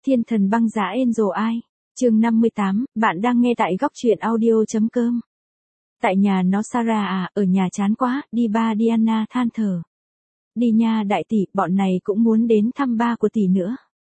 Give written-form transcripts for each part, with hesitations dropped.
Thiên thần băng giá Angel ai? Chương 58, bạn đang nghe tại góc truyện audio.com. Tại nhà nó Sarah à, ở nhà chán quá, đi ba Diana than thở. Đi nha đại tỷ, bọn này cũng muốn đến thăm ba của tỷ nữa.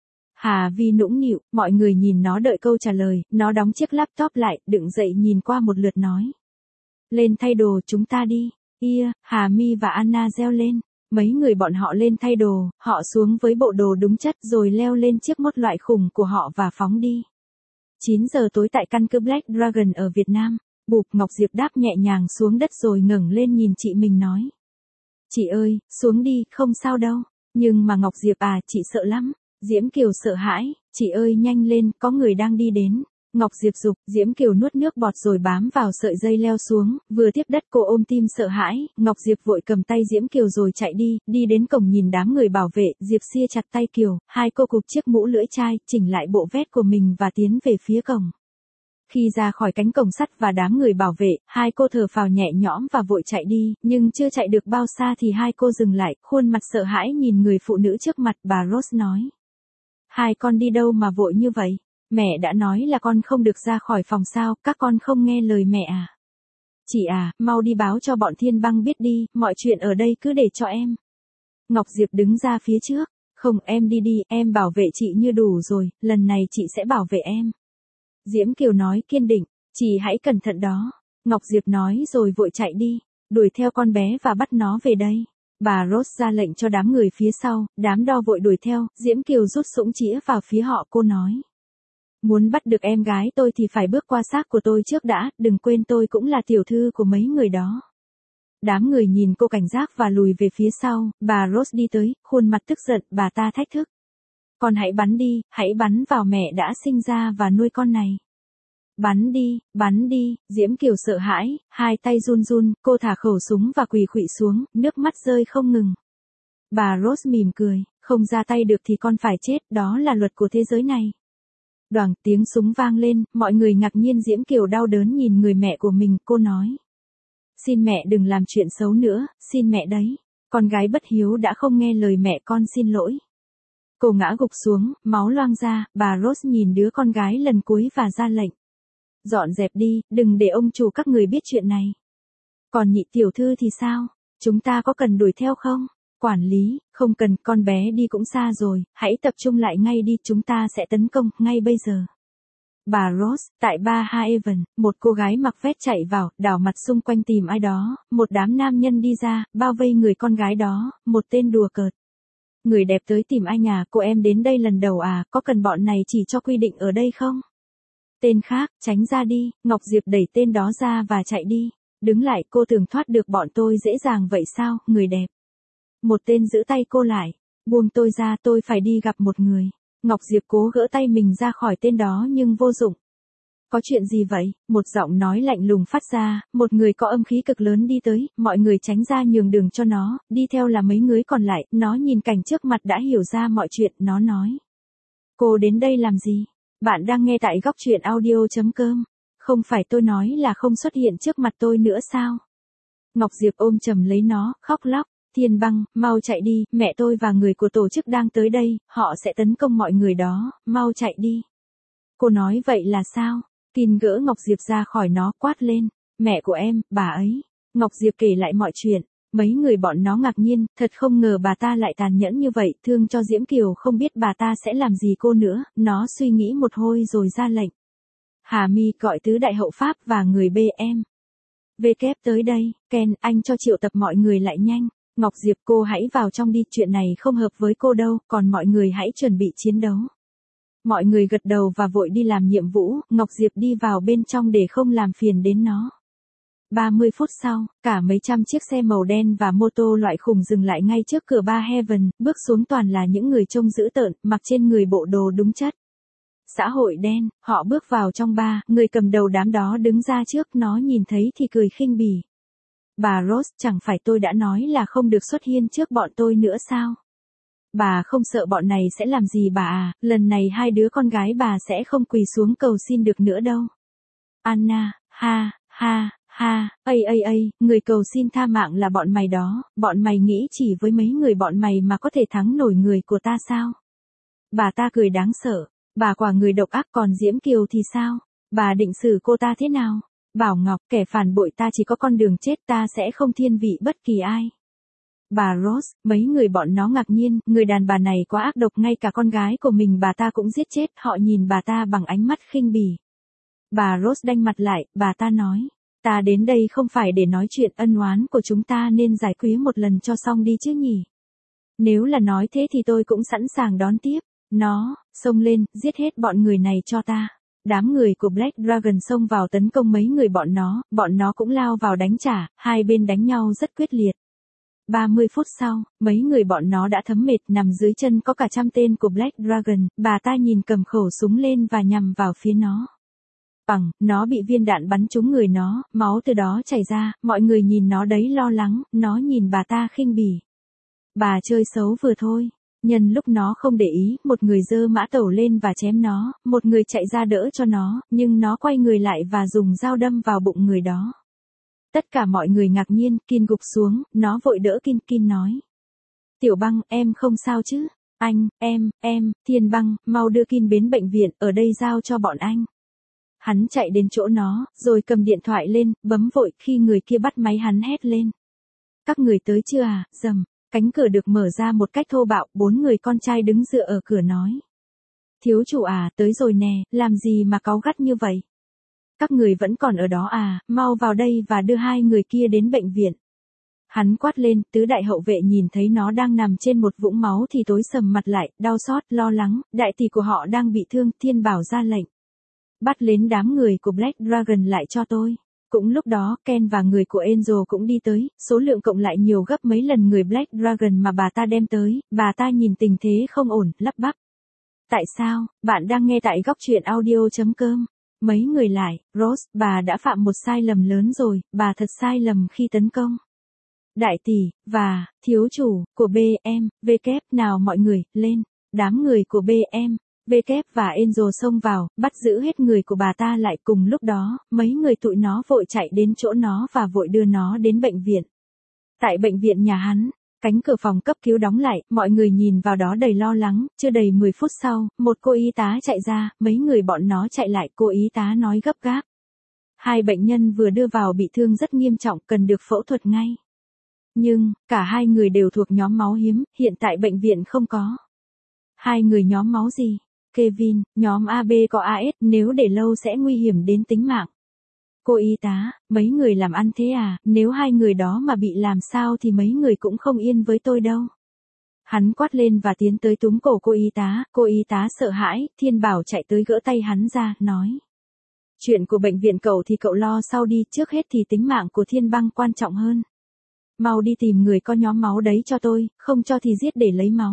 Hà Vi nũng nịu, mọi người nhìn nó đợi câu trả lời, nó đóng chiếc laptop lại, đứng dậy nhìn qua một lượt nói. Lên thay đồ chúng ta đi. Hà Mi và Anna reo lên. Mấy người bọn họ lên thay đồ, họ xuống với bộ đồ đúng chất rồi leo lên chiếc mốt loại khủng của họ và phóng đi. 9 giờ tối tại căn cứ Black Dragon ở Việt Nam. Bụp, Ngọc Diệp đáp nhẹ nhàng xuống đất rồi ngẩng lên nhìn chị mình nói. Chị ơi, xuống đi, không sao đâu. Nhưng mà Ngọc Diệp à, chị sợ lắm. Diễm Kiều sợ hãi, chị ơi nhanh lên, có người đang đi đến. Ngọc Diệp giục, Diễm Kiều nuốt nước bọt rồi bám vào sợi dây leo xuống, vừa tiếp đất cô ôm tim sợ hãi, Ngọc Diệp vội cầm tay Diễm Kiều rồi chạy đi đến cổng nhìn đám người bảo vệ, Diệp sia chặt tay Kiều, hai cô cụp chiếc mũ lưỡi chai, chỉnh lại bộ vest của mình và tiến về phía cổng. Khi ra khỏi cánh cổng sắt và đám người bảo vệ, hai cô thở phào nhẹ nhõm và vội chạy đi, nhưng chưa chạy được bao xa thì hai cô dừng lại, khuôn mặt sợ hãi nhìn người phụ nữ trước mặt, bà Rose nói. Hai con đi đâu mà vội như vậy? Mẹ đã nói là con không được ra khỏi phòng sao, các con không nghe lời mẹ à? Chị à, mau đi báo cho bọn Thiên Băng biết đi, mọi chuyện ở đây cứ để cho em. Ngọc Diệp đứng ra phía trước. Không, em đi đi, em bảo vệ chị như đủ rồi, lần này chị sẽ bảo vệ em. Diễm Kiều nói kiên định, chị hãy cẩn thận đó. Ngọc Diệp nói rồi vội chạy đi, đuổi theo con bé và bắt nó về đây. Bà Rose ra lệnh cho đám người phía sau, đám đo vội đuổi theo, Diễm Kiều rút súng chĩa vào phía họ, cô nói. Muốn bắt được em gái tôi thì phải bước qua xác của tôi trước đã, đừng quên tôi cũng là tiểu thư của mấy người đó. Đám người nhìn cô cảnh giác và lùi về phía sau, bà Rose đi tới, khuôn mặt tức giận, bà ta thách thức. Con hãy bắn đi, hãy bắn vào mẹ đã sinh ra và nuôi con này. Bắn đi, Diễm Kiều sợ hãi, hai tay run run, cô thả khẩu súng và quỳ khuỵu xuống, nước mắt rơi không ngừng. Bà Rose mỉm cười, không ra tay được thì con phải chết, đó là luật của thế giới này. Đoảng, tiếng súng vang lên, mọi người ngạc nhiên. Diễm Kiều đau đớn nhìn người mẹ của mình, cô nói. Xin mẹ đừng làm chuyện xấu nữa, xin mẹ đấy. Con gái bất hiếu đã không nghe lời mẹ, con xin lỗi. Cô ngã gục xuống, máu loang ra, bà Rose nhìn đứa con gái lần cuối và ra lệnh. Dọn dẹp đi, đừng để ông chủ các người biết chuyện này. Còn nhị tiểu thư thì sao? Chúng ta có cần đuổi theo không? Quản lý, không cần, con bé đi cũng xa rồi, hãy tập trung lại ngay đi, chúng ta sẽ tấn công, ngay bây giờ. Bà Rose, tại Bar Haven, một cô gái mặc vest chạy vào, đảo mặt xung quanh tìm ai đó, một đám nam nhân đi ra, bao vây người con gái đó, một tên đùa cợt. Người đẹp tới tìm ai nhà, cô em đến đây lần đầu à, có cần bọn này chỉ cho quy định ở đây không? Tên khác, tránh ra đi, Ngọc Diệp đẩy tên đó ra và chạy đi. Đứng lại, cô tưởng thoát được bọn tôi dễ dàng vậy sao, người đẹp. Một tên giữ tay cô lại. Buông tôi ra, tôi phải đi gặp một người. Ngọc Diệp cố gỡ tay mình ra khỏi tên đó nhưng vô dụng. Có chuyện gì vậy? Một giọng nói lạnh lùng phát ra, một người có âm khí cực lớn đi tới, mọi người tránh ra nhường đường cho nó, đi theo là mấy người còn lại, nó nhìn cảnh trước mặt đã hiểu ra mọi chuyện, nó nói. Cô đến đây làm gì? Bạn đang nghe tại góc truyện audio.com. Không phải tôi nói là không xuất hiện trước mặt tôi nữa sao? Ngọc Diệp ôm chầm lấy nó, khóc lóc. Thiên Băng, mau chạy đi, mẹ tôi và người của tổ chức đang tới đây, họ sẽ tấn công mọi người đó, mau chạy đi. Cô nói vậy là sao? Tin gỡ Ngọc Diệp ra khỏi nó, quát lên. Mẹ của em, bà ấy. Ngọc Diệp kể lại mọi chuyện. Mấy người bọn nó ngạc nhiên, thật không ngờ bà ta lại tàn nhẫn như vậy, thương cho Diễm Kiều không biết bà ta sẽ làm gì cô nữa, nó suy nghĩ một hồi rồi ra lệnh. Hà Mi gọi tứ đại hậu Pháp và người BM. VK tới đây, Ken, anh cho triệu tập mọi người lại nhanh. Ngọc Diệp, cô hãy vào trong đi, chuyện này không hợp với cô đâu, còn mọi người hãy chuẩn bị chiến đấu. Mọi người gật đầu và vội đi làm nhiệm vụ, Ngọc Diệp đi vào bên trong để không làm phiền đến nó. 30 phút sau, cả mấy trăm chiếc xe màu đen và mô tô loại khủng dừng lại ngay trước cửa Bar Heaven, bước xuống toàn là những người trông dữ tợn, mặc trên người bộ đồ đúng chất. Xã hội đen, họ bước vào trong bar, người cầm đầu đám đó đứng ra trước, nó nhìn thấy thì cười khinh bỉ. Bà Rose, chẳng phải tôi đã nói là không được xuất hiện trước bọn tôi nữa sao? Bà không sợ bọn này sẽ làm gì bà à, lần này hai đứa con gái bà sẽ không quỳ xuống cầu xin được nữa đâu. Anna, người cầu xin tha mạng là bọn mày đó, bọn mày nghĩ chỉ với mấy người bọn mày mà có thể thắng nổi người của ta sao? Bà ta cười đáng sợ. Bà quả người độc ác, còn Diễm Kiều thì sao? Bà định xử cô ta thế nào? Bảo Ngọc, kẻ phản bội ta chỉ có con đường chết, ta sẽ không thiên vị bất kỳ ai. Bà Rose, mấy người bọn nó ngạc nhiên, người đàn bà này quá ác độc, ngay cả con gái của mình bà ta cũng giết chết, họ nhìn bà ta bằng ánh mắt khinh bỉ. Bà Rose đanh mặt lại, bà ta nói, ta đến đây không phải để nói chuyện, ân oán của chúng ta nên giải quyết một lần cho xong đi chứ nhỉ. Nếu là nói thế thì tôi cũng sẵn sàng đón tiếp. Nó, xông lên, giết hết bọn người này cho ta. Đám người của Black Dragon xông vào tấn công mấy người bọn nó cũng lao vào đánh trả, hai bên đánh nhau rất quyết liệt. 30 phút sau, mấy người bọn nó đã thấm mệt, nằm dưới chân có cả trăm tên của Black Dragon, bà ta nhìn cầm khẩu súng lên và nhằm vào phía nó. Bằng, nó bị viên đạn bắn trúng người nó, máu từ đó chảy ra, mọi người nhìn nó đấy lo lắng, nó nhìn bà ta khinh bỉ. Bà chơi xấu vừa thôi. Nhân lúc nó không để ý, một người giơ mã tẩu lên và chém nó, một người chạy ra đỡ cho nó, nhưng nó quay người lại và dùng dao đâm vào bụng người đó. Tất cả mọi người ngạc nhiên, Kin gục xuống, nó vội đỡ Kin, Kin nói. Tiểu Băng, em không sao chứ? Anh, Thiên Băng, mau đưa Kin đến bệnh viện, ở đây giao cho bọn anh. Hắn chạy đến chỗ nó, rồi cầm điện thoại lên, bấm vội, khi người kia bắt máy hắn hét lên. Các người tới chưa à, rầm. Cánh cửa được mở ra một cách thô bạo, 4 người con trai đứng dựa ở cửa nói. Thiếu chủ à, tới rồi nè, làm gì mà cáu gắt như vậy? Các người vẫn còn ở đó à, mau vào đây và đưa hai người kia đến bệnh viện. Hắn quát lên, tứ đại hậu vệ nhìn thấy nó đang nằm trên một vũng máu thì tối sầm mặt lại, đau xót, lo lắng, đại tỷ của họ đang bị thương, Thiên Bảo ra lệnh. Bắt lên đám người của Black Dragon lại cho tôi. Cũng lúc đó, Ken và người của Angel cũng đi tới, số lượng cộng lại nhiều gấp mấy lần người Black Dragon mà bà ta đem tới, bà ta nhìn tình thế không ổn, lắp bắp. Tại sao, bạn đang nghe tại góc truyện audio.com. Mấy người lại, Rose, bà đã phạm một sai lầm lớn rồi, bà thật sai lầm khi tấn công. Đại tỷ, và, thiếu chủ, của BMW, nào mọi người, lên, đám người của BMW và Angel xông vào, bắt giữ hết người của bà ta lại cùng lúc đó, mấy người tụi nó vội chạy đến chỗ nó và vội đưa nó đến bệnh viện. Tại bệnh viện nhà hắn, cánh cửa phòng cấp cứu đóng lại, mọi người nhìn vào đó đầy lo lắng, chưa đầy 10 phút sau, một cô y tá chạy ra, mấy người bọn nó chạy lại, cô y tá nói gấp gáp. Hai bệnh nhân vừa đưa vào bị thương rất nghiêm trọng, cần được phẫu thuật ngay. Nhưng, cả hai người đều thuộc nhóm máu hiếm, hiện tại bệnh viện không có. Hai người nhóm máu gì? Kevin, nhóm AB có AS, nếu để lâu sẽ nguy hiểm đến tính mạng. Cô y tá, mấy người làm ăn thế à, nếu hai người đó mà bị làm sao thì mấy người cũng không yên với tôi đâu. Hắn quát lên và tiến tới túm cổ cô y tá sợ hãi, Thiên Bảo chạy tới gỡ tay hắn ra, nói. Chuyện của bệnh viện cậu thì cậu lo sau đi, trước hết thì tính mạng của Thiên Băng quan trọng hơn. Mau đi tìm người có nhóm máu đấy cho tôi, không cho thì giết để lấy máu.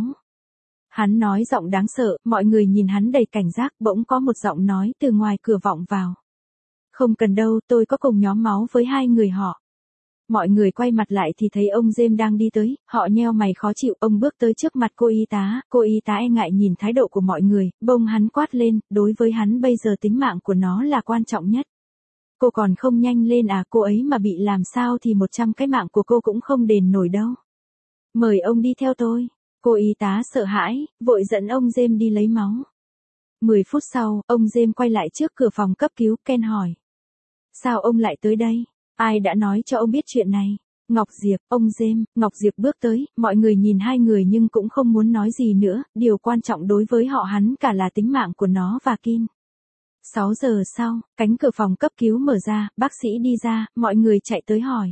Hắn nói giọng đáng sợ, mọi người nhìn hắn đầy cảnh giác, bỗng có một giọng nói từ ngoài cửa vọng vào. Không cần đâu, tôi có cùng nhóm máu với hai người họ. Mọi người quay mặt lại thì thấy ông James đang đi tới, họ nheo mày khó chịu, ông bước tới trước mặt cô y tá e ngại nhìn thái độ của mọi người, bông hắn quát lên, đối với hắn bây giờ tính mạng của nó là quan trọng nhất. Cô còn không nhanh lên à, cô ấy mà bị làm sao thì 100 cái mạng của cô cũng không đền nổi đâu. Mời ông đi theo tôi. Cô y tá sợ hãi, vội dẫn ông James đi lấy máu. 10 phút sau, ông James quay lại trước cửa phòng cấp cứu, Ken hỏi. Sao ông lại tới đây? Ai đã nói cho ông biết chuyện này? Ngọc Diệp, ông James, Ngọc Diệp bước tới, mọi người nhìn hai người nhưng cũng không muốn nói gì nữa, điều quan trọng đối với họ hắn cả là tính mạng của nó và Kin. 6 giờ sau, cánh cửa phòng cấp cứu mở ra, bác sĩ đi ra, mọi người chạy tới hỏi.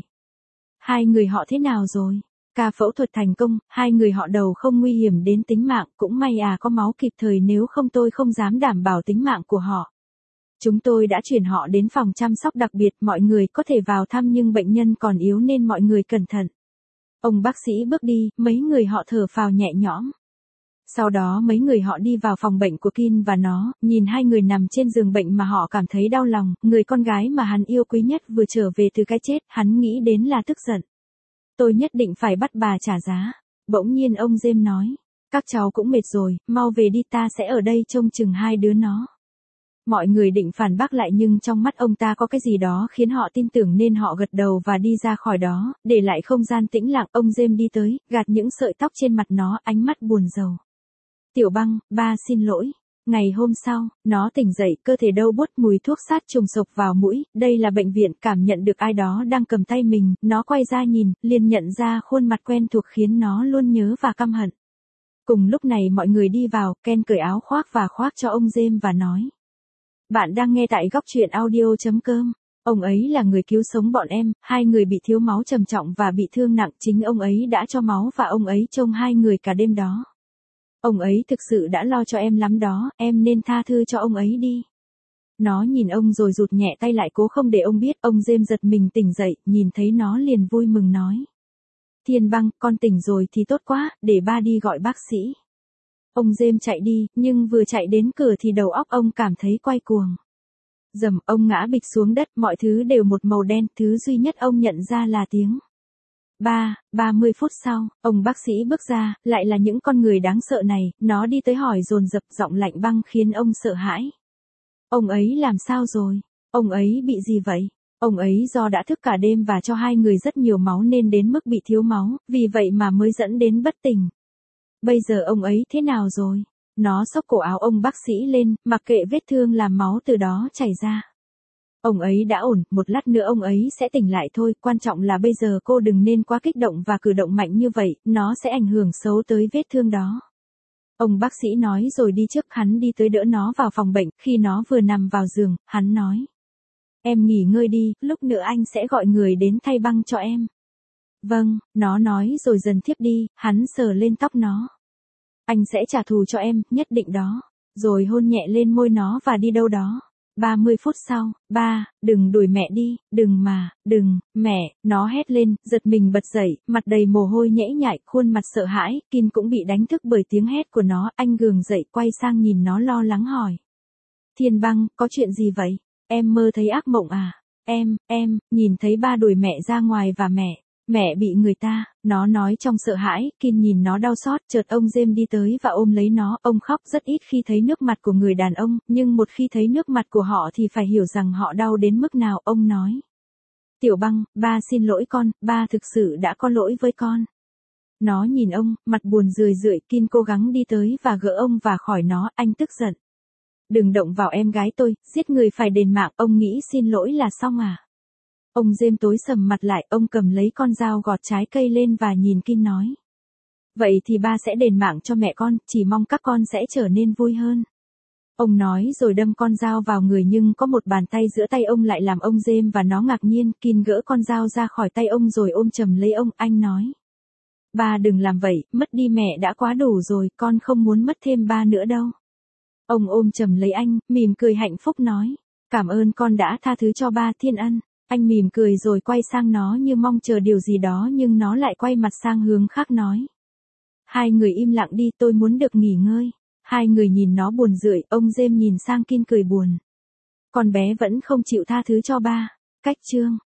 Hai người họ thế nào rồi? Ca phẫu thuật thành công, hai người họ đầu không nguy hiểm đến tính mạng, cũng may à có máu kịp thời, nếu không tôi không dám đảm bảo tính mạng của họ. Chúng tôi đã chuyển họ đến phòng chăm sóc đặc biệt, mọi người có thể vào thăm nhưng bệnh nhân còn yếu nên mọi người cẩn thận. Ông bác sĩ bước đi, mấy người họ thở phào nhẹ nhõm. Sau đó mấy người họ đi vào phòng bệnh của Kin và nó, nhìn hai người nằm trên giường bệnh mà họ cảm thấy đau lòng, người con gái mà hắn yêu quý nhất vừa trở về từ cái chết, hắn nghĩ đến là tức giận. Tôi nhất định phải bắt bà trả giá. Bỗng nhiên ông James nói, các cháu cũng mệt rồi, mau về đi, ta sẽ ở đây trông chừng hai đứa nó. Mọi người định phản bác lại nhưng trong mắt ông ta có cái gì đó khiến họ tin tưởng nên họ gật đầu và đi ra khỏi đó, để lại không gian tĩnh lặng. Ông James đi tới, gạt những sợi tóc trên mặt nó, ánh mắt buồn rầu. Tiểu Băng, ba xin lỗi. Ngày hôm sau, nó tỉnh dậy, cơ thể đau buốt, mùi thuốc sát trùng sộc vào mũi, đây là bệnh viện, cảm nhận được ai đó đang cầm tay mình, nó quay ra nhìn, liền nhận ra khuôn mặt quen thuộc khiến nó luôn nhớ và căm hận. Cùng lúc này mọi người đi vào, Ken cởi áo khoác và khoác cho ông James và nói. Bạn đang nghe tại góc truyện audio.com. Ông ấy là người cứu sống bọn em, hai người bị thiếu máu trầm trọng và bị thương nặng, chính ông ấy đã cho máu và ông ấy trông hai người cả đêm đó. Ông ấy thực sự đã lo cho em lắm đó, em nên tha thứ cho ông ấy đi. Nó nhìn ông rồi rụt nhẹ tay lại cố không để ông biết, ông James giật mình tỉnh dậy, nhìn thấy nó liền vui mừng nói. Thiên Băng, con tỉnh rồi thì tốt quá, để ba đi gọi bác sĩ. Ông James chạy đi, nhưng vừa chạy đến cửa thì đầu óc ông cảm thấy quay cuồng. Dầm, ông ngã bịch xuống đất, mọi thứ đều một màu đen, thứ duy nhất ông nhận ra là tiếng. 30 phút sau, ông bác sĩ bước ra, lại là những con người đáng sợ này, nó đi tới hỏi dồn dập, giọng lạnh băng khiến ông sợ hãi. Ông ấy làm sao rồi? Ông ấy bị gì vậy? Ông ấy do đã thức cả đêm và cho hai người rất nhiều máu nên đến mức bị thiếu máu, vì vậy mà mới dẫn đến bất tỉnh. Bây giờ ông ấy thế nào rồi? Nó xốc cổ áo ông bác sĩ lên, mặc kệ vết thương làm máu từ đó chảy ra. Ông ấy đã ổn, một lát nữa ông ấy sẽ tỉnh lại thôi, quan trọng là bây giờ cô đừng nên quá kích động và cử động mạnh như vậy, nó sẽ ảnh hưởng xấu tới vết thương đó. Ông bác sĩ nói rồi đi trước, hắn đi tới đỡ nó vào phòng bệnh, khi nó vừa nằm vào giường, hắn nói. Em nghỉ ngơi đi, lúc nữa anh sẽ gọi người đến thay băng cho em. Vâng, nó nói rồi dần thiếp đi, hắn sờ lên tóc nó. Anh sẽ trả thù cho em, nhất định đó. Rồi hôn nhẹ lên môi nó và đi đâu đó. 30 phút sau, ba, đừng đuổi mẹ đi, đừng mà, đừng, mẹ, nó hét lên, giật mình bật dậy, mặt đầy mồ hôi nhễ nhại, khuôn mặt sợ hãi, Kin cũng bị đánh thức bởi tiếng hét của nó, anh gượng dậy quay sang nhìn nó lo lắng hỏi. Thiên Băng, có chuyện gì vậy? Em mơ thấy ác mộng à? Em, nhìn thấy ba đuổi mẹ ra ngoài và mẹ bị người ta, nó nói trong sợ hãi, Kin nhìn nó đau xót, chợt ông James đi tới và ôm lấy nó, ông khóc rất ít khi thấy nước mặt của người đàn ông, nhưng một khi thấy nước mặt của họ thì phải hiểu rằng họ đau đến mức nào, ông nói. Tiểu Băng, ba xin lỗi con, ba thực sự đã có lỗi với con. Nó nhìn ông, mặt buồn rười rượi, Kin cố gắng đi tới và gỡ ông và khỏi nó, anh tức giận. Đừng động vào em gái tôi, giết người phải đền mạng, ông nghĩ xin lỗi là xong à? Ông James tối sầm mặt lại, ông cầm lấy con dao gọt trái cây lên và nhìn Kin nói. Vậy thì ba sẽ đền mạng cho mẹ con, chỉ mong các con sẽ trở nên vui hơn. Ông nói rồi đâm con dao vào người nhưng có một bàn tay giữa tay ông lại làm ông James và nó ngạc nhiên, Kin gỡ con dao ra khỏi tay ông rồi ôm chầm lấy ông, anh nói. Ba đừng làm vậy, mất đi mẹ đã quá đủ rồi, con không muốn mất thêm ba nữa đâu. Ông ôm chầm lấy anh, mỉm cười hạnh phúc nói. Cảm ơn con đã tha thứ cho ba Thiên Ân. Anh mỉm cười rồi quay sang nó như mong chờ điều gì đó nhưng nó lại quay mặt sang hướng khác nói. Hai người im lặng đi, tôi muốn được nghỉ ngơi. Hai người nhìn nó buồn rười, ông James nhìn sang Kin cười buồn. Con bé vẫn không chịu tha thứ cho ba. Cách chương